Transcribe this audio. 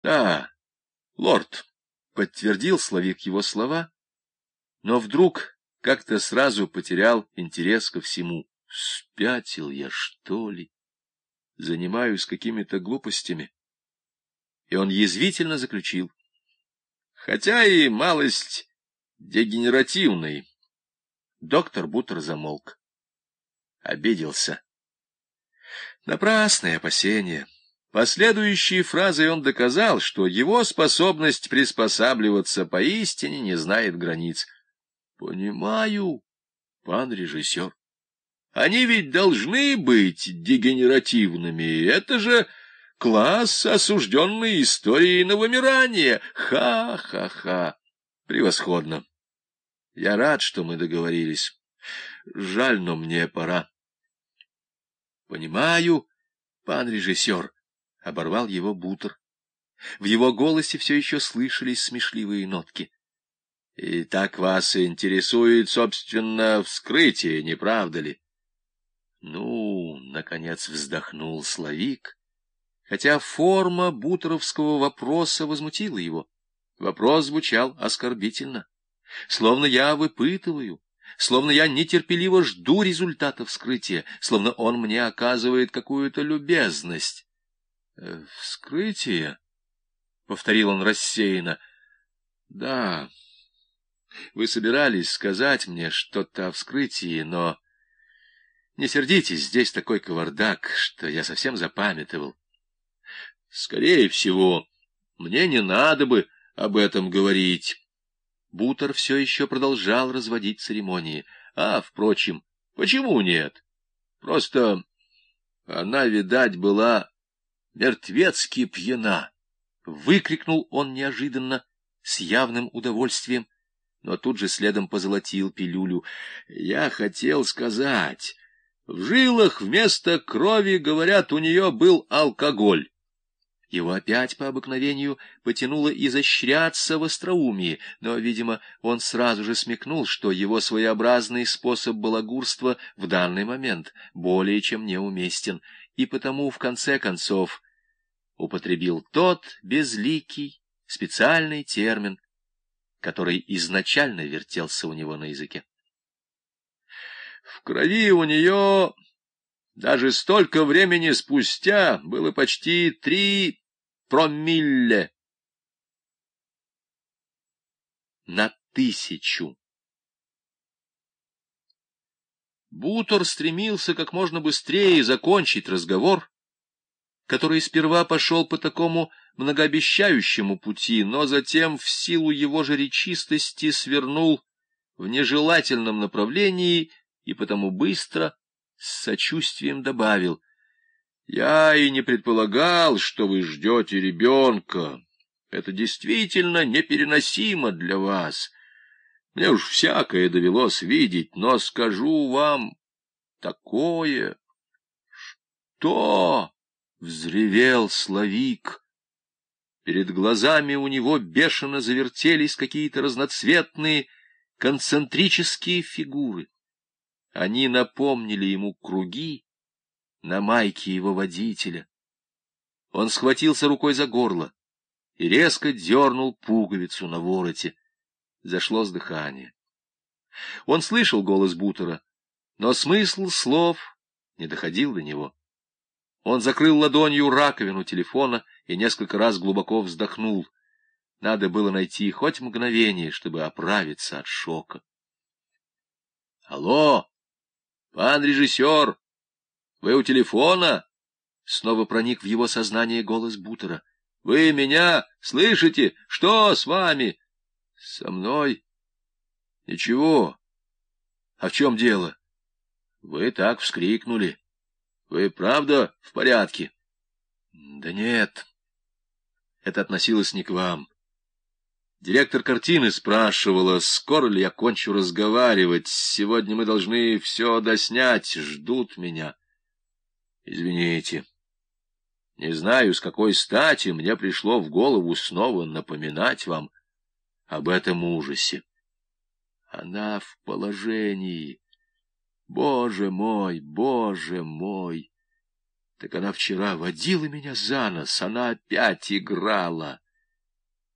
— Да, лорд, — подтвердил Славик его слова, но вдруг как-то сразу потерял интерес ко всему. — Спятил я, что ли? Занимаюсь какими-то глупостями. И он язвительно заключил: — Хотя и малость дегенеративный. Доктор Бутер замолк. Обиделся. Напрасные опасения. Последующей фразой он доказал, что его способность приспосабливаться поистине не знает границ. — Понимаю, пан режиссер. Они ведь должны быть дегенеративными. Это же класс, осужденный историей на вымирание. Ха-ха-ха. Превосходно. Я рад, что мы договорились. Жаль, но мне пора. — Понимаю, пан режиссер, — оборвал его Бутер. В его голосе все еще слышались смешливые нотки. — И так вас интересует, собственно, вскрытие, не правда ли? — Ну, — наконец вздохнул Славик, хотя форма бутеровского вопроса возмутила его. Вопрос звучал оскорбительно, словно я выпытываю, словно я нетерпеливо жду результата вскрытия, словно он мне оказывает какую-то любезность. — Вскрытие? — повторил он рассеянно. — Да, вы собирались сказать мне что-то о вскрытии, но... Не сердитесь, здесь такой кавардак, что я совсем запамятовал. Скорее всего, мне не надо бы об этом говорить. Бутер все еще продолжал разводить церемонии. А, впрочем, почему нет? Просто она, видать, была мертвецки пьяна. Выкрикнул он неожиданно, с явным удовольствием, но тут же следом позолотил пилюлю. Я хотел сказать... В жилах вместо крови, говорят, у нее был алкоголь. Его опять по обыкновению потянуло изощряться в остроумии, но, видимо, он сразу же смекнул, что его своеобразный способ балагурства в данный момент более чем неуместен, и потому, в конце концов, употребил тот безликий, специальный термин, который изначально вертелся у него на языке. В крови у нее, даже столько времени спустя, было почти 3 промилле на 1000. Бутер стремился как можно быстрее закончить разговор, который сперва пошел по такому многообещающему пути, но затем в силу его же речистости свернул в нежелательном направлении и потому быстро, с сочувствием добавил: «Я и не предполагал, что вы ждете ребенка. Это действительно непереносимо для вас. Мне уж всякое довелось видеть, но скажу вам такое...» «Что?» — взревел Славик. Перед глазами у него бешено завертелись какие-то разноцветные концентрические фигуры. Они напомнили ему круги на майке его водителя. Он схватился рукой за горло и резко дернул пуговицу на вороте. Зашло с дыхания. Он слышал голос Бутера, но смысл слов не доходил до него. Он закрыл ладонью раковину телефона и несколько раз глубоко вздохнул. Надо было найти хоть мгновение, чтобы оправиться от шока. — Алло! «Пан режиссер, вы у телефона?» Снова проник в его сознание голос Бутера. «Вы меня слышите? Что с вами?» «Со мной? Ничего. А в чем дело?» «Вы так вскрикнули. Вы правда в порядке?» «Да нет. Это относилось не к вам. Директор картины спрашивала, скоро ли я кончу разговаривать. Сегодня мы должны все доснять, ждут меня. Извините. Не знаю, с какой стати мне пришло в голову снова напоминать вам об этом ужасе. Она в положении. Боже мой, боже мой! Так она вчера водила меня за нос, она опять играла.